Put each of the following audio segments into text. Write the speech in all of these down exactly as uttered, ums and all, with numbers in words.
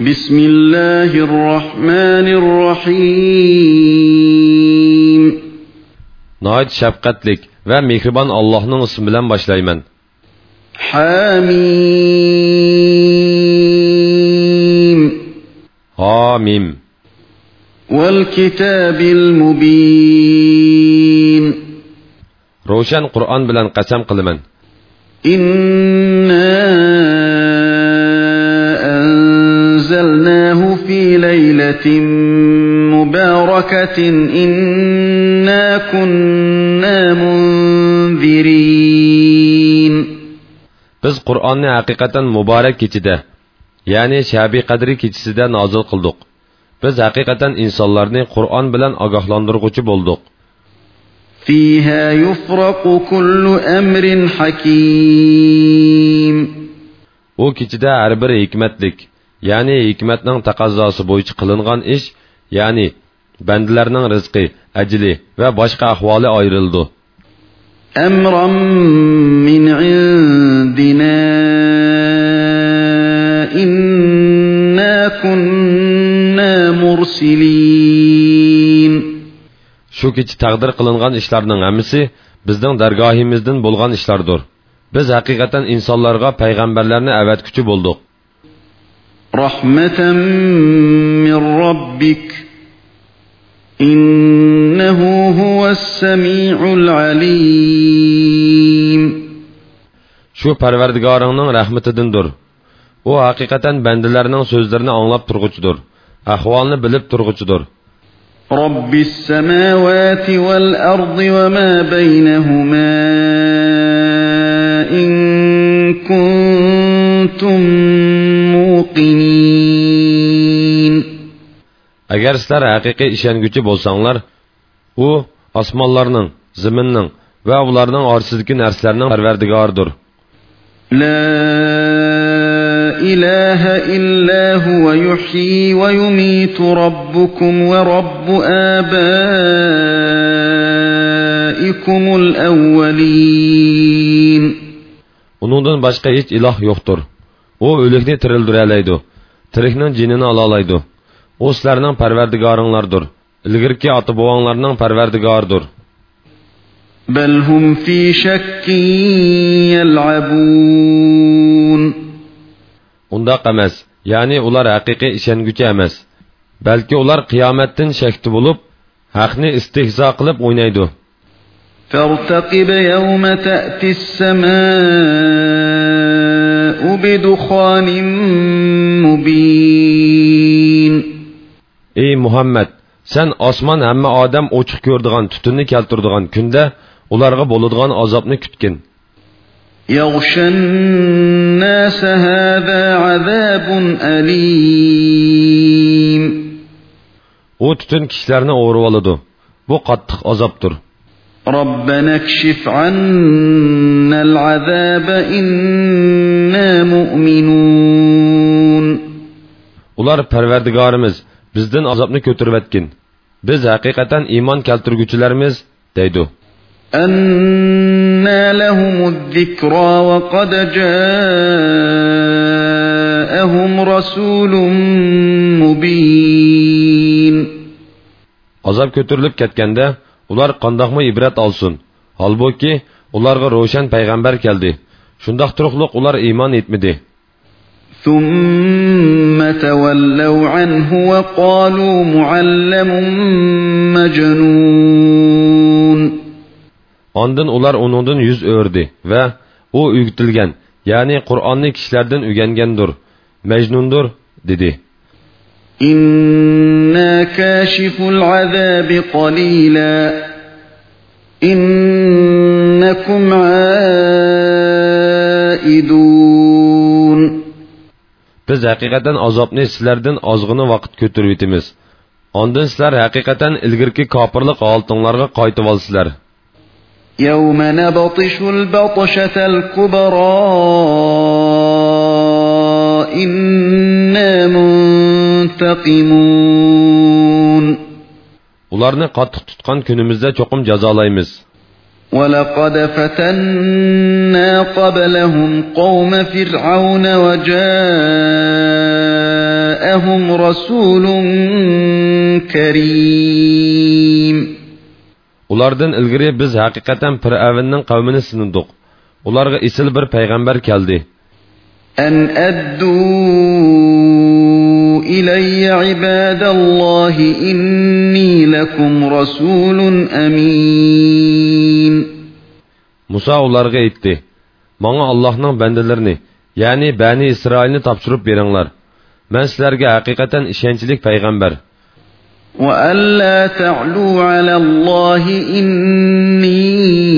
Bismillahirrahmanirrahim. Nəhayət şəfqətlik və mehriban Allah'ın ismi bilan başlayman. Hamim. Hamim. Vel kitabil mubin. Roşan Qur'on bilan qasam qilaman. İnna anzalnahu fi laylatin mubarakatin inna kunna munzirin. Biz Qur'onni haqiqatan muborak kechida, ya'ni Shabi Qadri kechisida nozil qildik. Biz haqiqatan insonlarni Qur'on bilan ogohlantiruvchi bo'ldik. فيها يفرق كل أمر حكيم. O kechida har bir hikmatlik, ya'ni hikmatning taqozosi bo'yicha qilingan ish, ya'ni bandalarning rizqi, ajli va boshqa ahvoli ayrildi. Amran min indina inna kunna mursilin. Shu kecha taqdir qilingan ishlarning hammasi bizning dargohimizdan bo'lgan ishlardir. Biz haqiqatan insonlarga payg'ambarlarni avatkuchi bo'ldik. Rahmatan min robbik innahu huwas-sami'ul alim. Shu Parvardigoringning rahmatidandir. U haqiqatan bandalarning so'zlarini anglab turg'uchidir, ahvolni bilib turg'uchidir. رب السماوات والأرض وما بينهما إن كنتم موقنين. Agar sizlar haqiqiy ishonguchi bo'lsanglar, u osmonlarning, zaminning va ularning orasidagi narsalarning Parvardigoridir. La إله إلا هو يحيي ويميت ربكم ورب آبائكم الأولين. Onundan başqa heç ilah yoxdur. O ölükni tirildirəlaydı. Tiriknin cinini alalaydı. O sizlərinin pərverdigarınlardır. İlgirki atı boğanlarının pərverdigarıdır. Bel hum fi şəkkin yəl'abun. Undaq emas, yani ular haqiqiy ishonguvchi emas. Balki ular qiyomatdan shakti bo'lib, haqni istihzo qilib o'ynaydi. Fartaqib yawma ta'ti as-samaa'u bidukhanin mubin. Ey Muhammad, sen osmon hamma odam ochiq ko'rdigan tutunni keltirdigan kunda ularga bo'ladigan azobni kutgin. يغشى الناس هذا عذاب أليم. O tütün kişilerini oğruvaladı. Bu qattiq azaptır. ربنا اكشف عنا العذاب إنا مؤمنون. Ular Parvardigarimiz bizden azapni kötürüp etkin. Biz hakikaten iman keltirgüçülerimiz deydi. أَنَّى لَهُمُ الذِّكْرَى وَقَدْ جَاءَهُمْ رَسُولٌ مُبِينٌ. Azap kötürülüp ketkende, ular qandaqmı ibret alsın. Halbuki, ularga roşan peygamber geldi. Şundaq turuqluq ular iman etmedi. ثُمَّ تَوَلَّوْا عَنْهُ وَقَالُوا مُعَلَّمٌ مَجْنُونَ. Ondan ular onundan yüz ördü ve o ügütülgen, yani Kur'an'ı kişilerden ügengendir, mecnundur, dedi. İnna kâşiful azâbi qalîlâ, innekum âidûn. Biz hakikaten azapni sizlerden azgını vakit götürüp etimiz. Ondan sizler hakikaten ilgirki kapırlık altınlarga qaytıp alsızlar. يَوْمَ نَبَطِشُ الْبَطْشَةَ الْكُبْرَى إِنَّا مُنْتَقِمُونَ. Ularni qattiq tutgan kunimizda cho'qim jazolaymiz. وَلَقَدْ فَتَنَّا قَبْلَهُمْ قَوْمَ فِرْعَوْنَ وَجَاءَهُمُ جاءهم رسول كريم. Ulardan ilgari biz haqiqatan Fir'avnning qavmini sinadik. Ularga isil bir payg'ambar keldi. أن أدوا إلي عباد الله إني لكم رسول أمين. Musa ularga aytdi: "Manga Allohning bandalarini, ya'ni Bani Isroilni topshirib beringlar. Men sizlarga haqiqatan ishonchli payg'ambar. وألا تعلوا على الله إني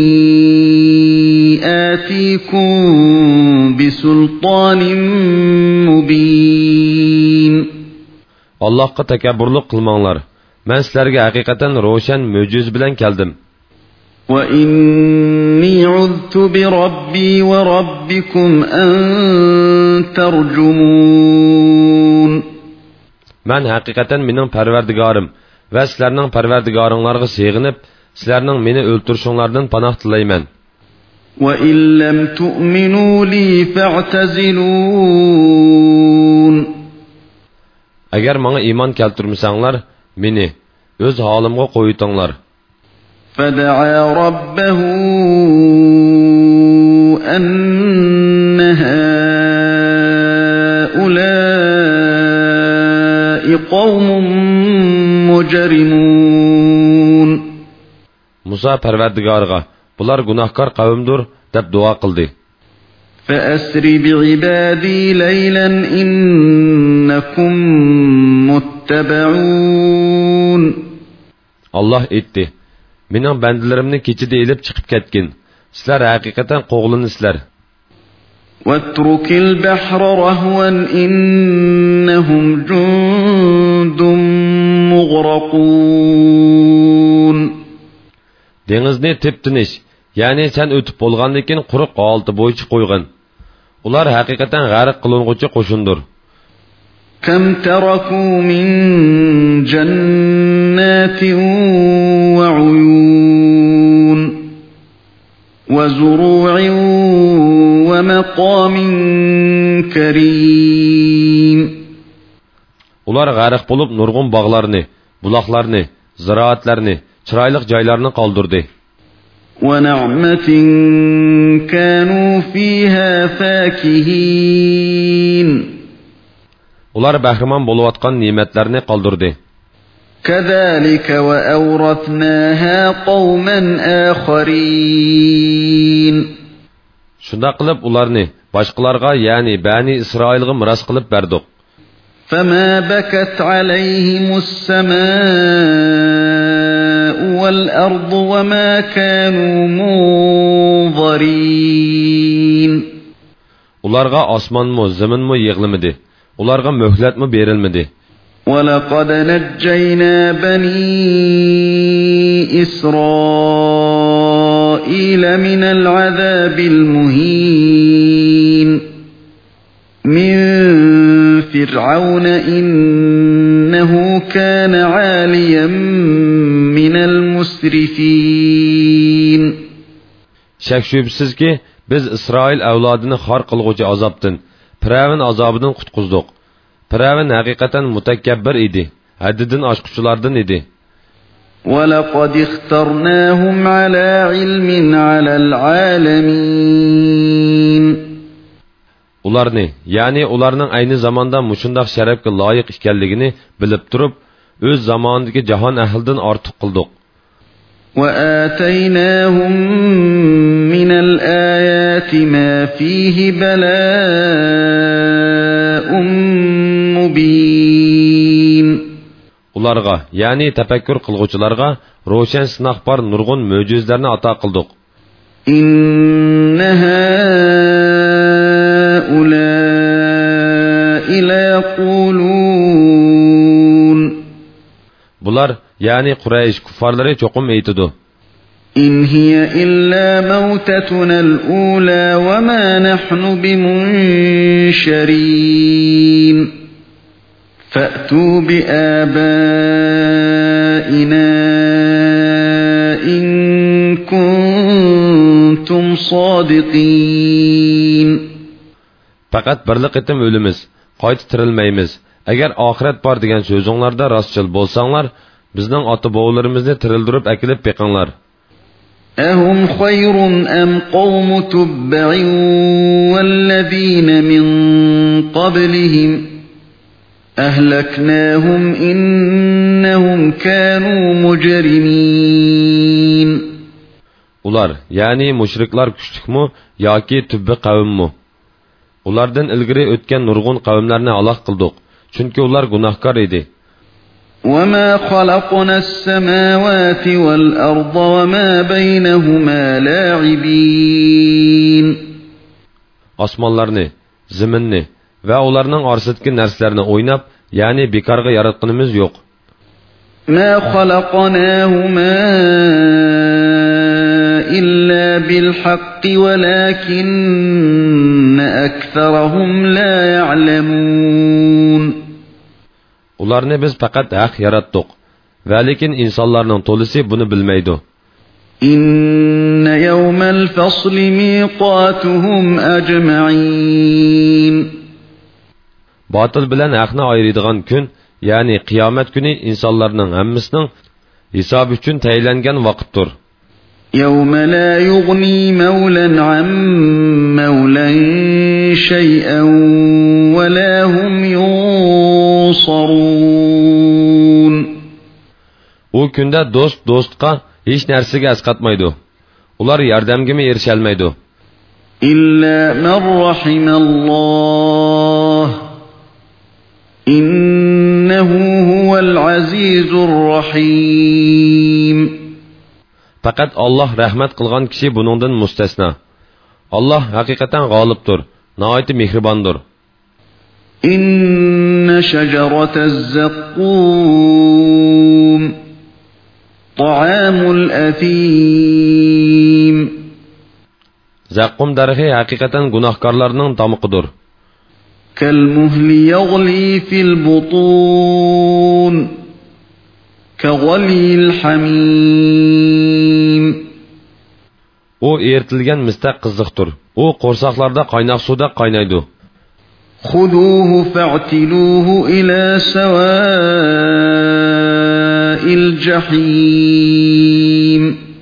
آتيكم بسلطان مبين." Allohga takabburlik qilmanglar. Men sizlarga haqiqatan ro'shan mo'jiz bilan keldim. وإني عذت بربي وربكم أن ترجمون. Men haqiqatan mening Parvardigorim va sizlarning Parvardigoringlarga sig'inib, sizlarning meni o'ltirishinglardan panoh tilayman. وإن لم تؤمنوا لي فاعتزلون. Agar menga iymon keltirmasanglar, meni o'z holimga qo'yitinglar. فدعا ربه أن هؤلاء قوم مجرمون. Musa Parvardigoriga, bular gunohkor qavmdir deb duo qildi. فأسر بعبادي ليلا إنكم متبعون. Allah aytdi: "Mening bandalarimni kechida elib chiqib ketgin. Sizlar haqiqatan qo'g'linisizlar." واترك البحر رهوا إنهم جند مغرقون. Dengizni tep-tinish, ya'ni sen o'tib bo'lgandan keyin quruq holda bo'yicha qo'ygan. Ular haqiqatan g'arq qiling'uchi qo'shindir. كم تركوا من جنات وعيون وزروع ومقام كريم. Ular g'arq bo'lib nurg'un bog'larni, buloqlarni, ziroatlarni, chiroyli joylarni qoldirdi. ونعمة كانوا فيها فاكهين. Ular bahramon bo'layotgan ne'matlarni qoldirdi. كذلك وأورثناها قوما آخرين. Shunda qilib ularni boshqalarga, ya'ni Bani Isroilga miros qilib berdik. فما بكت عليهم السماء والأرض وما كانوا منظرين. Ularga osmonmi, zaminmi yig'lamadi. Ularga muhlatmi berilmadi. ولقد نجينا بني إسرائيل من العذاب المهين من فرعون إنه كان عاليا من المسرفين. Şək şübhəsiz ki, biz İsrail avladını xar qılğıcı azabdan, Firavun azabından qutquzduq. Firavun haqiqatan mutakabbir idi, haddidan aşqıçılardan idi. وَلَقَدْ اخْتَرْنَاهُمْ عَلَى عِلْمٍ عَلَى الْعَالَمِينَ. Ularni, yani ularning ayni zamanda mushundaq sharafga loyiq ekanligini bilib turib, o'z zamonidagi jahon ahlidan ortiq qildik. وَآتَيْنَاهُمْ مِنَ الْآيَاتِ مَا فِيهِ بَلَاءٌ مُبِينٌ. Ularga, yani tefekkür qilguvchilarga ro'shan sinoq bor nurg'un mo'jizlarni ato qildik. إِنَّ هَؤُلَاءِ لَيَقُولُونَ. Bular, yani Quraysh kuffarlari cho'qim aytidi. إِنْ هِيَ إِلَّا مَوْتَتُنَا الْأُولَى وَمَا نَحْنُ بِمُنشَرِينَ. فَأْتُوا بِآبَائِنَا إِن كُنتُمْ صَادِقِينَ. Faqat birlik etim ölümüz, qayta tirilmaymiz. Agar oxirat bor degan so'zinglarda rostchil bo'lsanglar, bizning ota-bobolarimizni tirildirib akilib beqinglar. أهم خير أم قوم تبع والذين من قبلهم أهلكناهم إنهم كانوا مجرمين. Ular, yani müşriklar küçükmü, yoki tübbi qavmmi? Ulardan ilgiri o'tgan nurg'un qavmlarni halok qildik, chunki ular gunohkor edi. وَمَا خَلَقْنَا السَّمَاوَاتِ وَالْأَرْضَ وَمَا بَيْنَهُمَا لَاعِبِينَ. Osmonlarni, zaminni va ularning orasidagi narsalarni o'ynab, ya'ni bekorga yaratganimiz yo'q. مَا خَلَقْنَاهُمَا إِلَّا بِالْحَقِّ وَلَكِنَّ أَكْثَرَهُمْ لَا يَعْلَمُونَ. Ularni biz faqat haq yaratdik, va lekin insonlarning to'lisi buni bilmaydi. إِنَّ يَوْمَ الْفَصْلِ مِيقَاتُهُمْ أَجْمَعِينَ. Batil bilan haqni ayiradigan kun, ya'ni qiyomat kuni insonlarning hammasining hisob uchun tayinlangan vaqtdir. يَوْمَ لَا يُغْنِي مَوْلًى عَن مَّوْلًى شَيْئًا وَلَا هُمْ يُنصَرُونَ. O kunda do'st do'stqa hech narsaga asqatmaydi. Ular yordamga erisha olmaydi. إِلَّا مَن رَّحِمَ اللَّهُ إِنَّهُ هُوَ الْعَزِيزُ الرَّحِيمُ. Faqat Allah rahmat qilgan kishi buningdan mustasno. Allah haqiqatan g'olibdir, nihoyat mehribondir. إِنَّ شَجَرَةَ الزَّقُّومِ طَعَامُ الْأَثِيمِ. Zaqqum darxi haqiqatan gunohkorlarning tamuqidir. كَالْمُهْلِ يَغْلِي فِي الْبُطُونِ كَغَلْيِ الْحَمِيمِ. O ertilgan mistaq qiziqdir. O qo'rsoqlarda qaynoq suvda qaynaydi. خُذُوهُ فَاعْتِلُوهُ إِلَى سَوَاءِ الْجَحِيمِ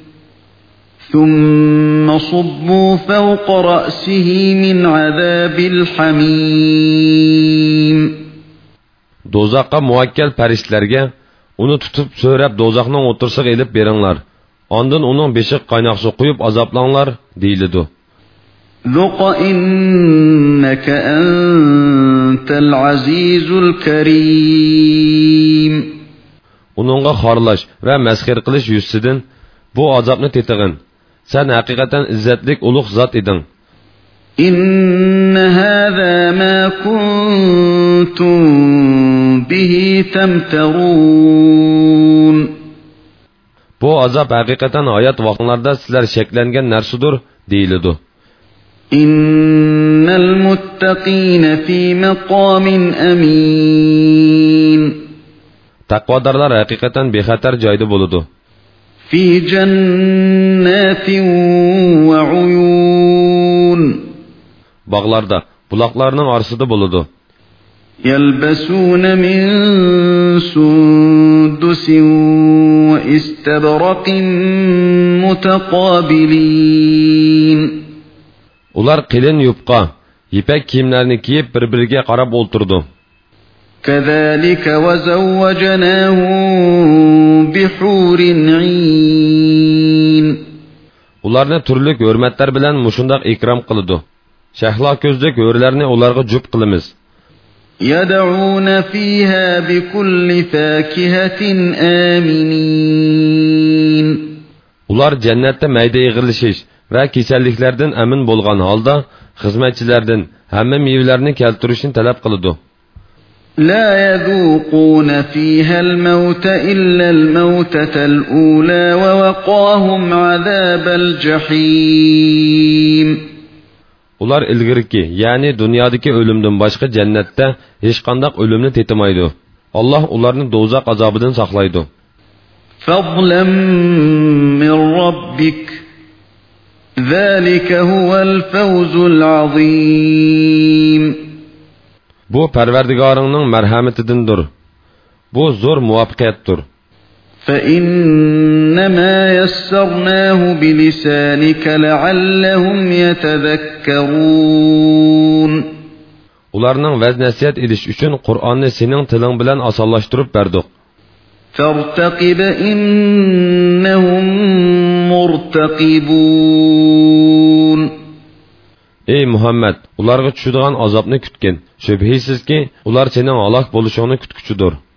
ثُمَّ صُبُّوا فَوْقَ رَأْسِهِ مِنْ عَذَابِ الْحَمِيمِ. Dozaqqa muvakkal farishtalarga uni tutib so'rab dozaqning o'tirsiga elib beringlar. Ondan uning beshiq qaynoq suv quyib azoblanglar deyiladi. ذُقْ إِنَّكَ أَنْتَ الْعَزِيزُ الْكَرِيمُ. Uningga xorlash va masxir qilish yuzidan bu azobni tetig'in. Sen haqiqatan izzatlik ulug' zot eding. إِنَّ هَذَا مَا كُنْتُمْ بِهِ تَمْتَرُونَ. Bu azob haqiqatan hayot vaqtlarida sizlar shaklangan narsadir deyiladi. إِنَّ الْمُتَّقِينَ فِي مَقَامٍ أَمِينٍ. Taqvodorlar haqiqatan bexatar joyda bo'ladi. فِي جَنَّاتٍ وَعُيُونٍ. Bog'larda, buloqlarning orasida bo'ladi. يَلْبَسُونَ مِن سُندُسٍ وَإِسْتَبْرَقٍ مُتَقَابِلِينَ. Ular qilin yupqa, ipak kiyimlarni kiyib bir-biriga qarab o'ltirdi. كَذَلِكَ وَزَوَّجْنَاهُم بِحُورٍ عِينٍ. Ularni turli hurmatlar bilan mushundaq ikrom qildi. Shahlo ko'zlik hurlarni ularga jup qilamiz. يَدْعُونَ فِيهَا بِكُلِّ فَاكِهَةٍ آمِنِينَ. Ular jannatda mayda yig'ilishish va kasalliklardan amin bo'lgan holda xizmatchilardan hamma mevalarni keltirishni talab qildi. لا يذوقون فيها الموت إلا الموتة الأولى ووقاهم عذاب الجحيم. Ular ilgirki, ya'ni dunyodagi o'limdan boshqa jannatda hech qanday o'limni tetimaydi. Alloh ularni do'zax azobidan saqlaydi. فضلا من ربك ذلك هو الفوز العظيم. Bu Parvardigoringning marhamatidandir. Bu zo'r muvaffaqiyatdir. فإنما يسرناه بلسانك لعلهم يتذكرون. Ularning vaz nasihat edish uchun Qur'onni sening tiling bilan osonlashtirib berdik. فارتقب إنهم مرتقبون. Ey Muhammad, ularga tushadigan azobni kutgin. Shubhisizki, ular sening halok bo'lishingni kutguchidir.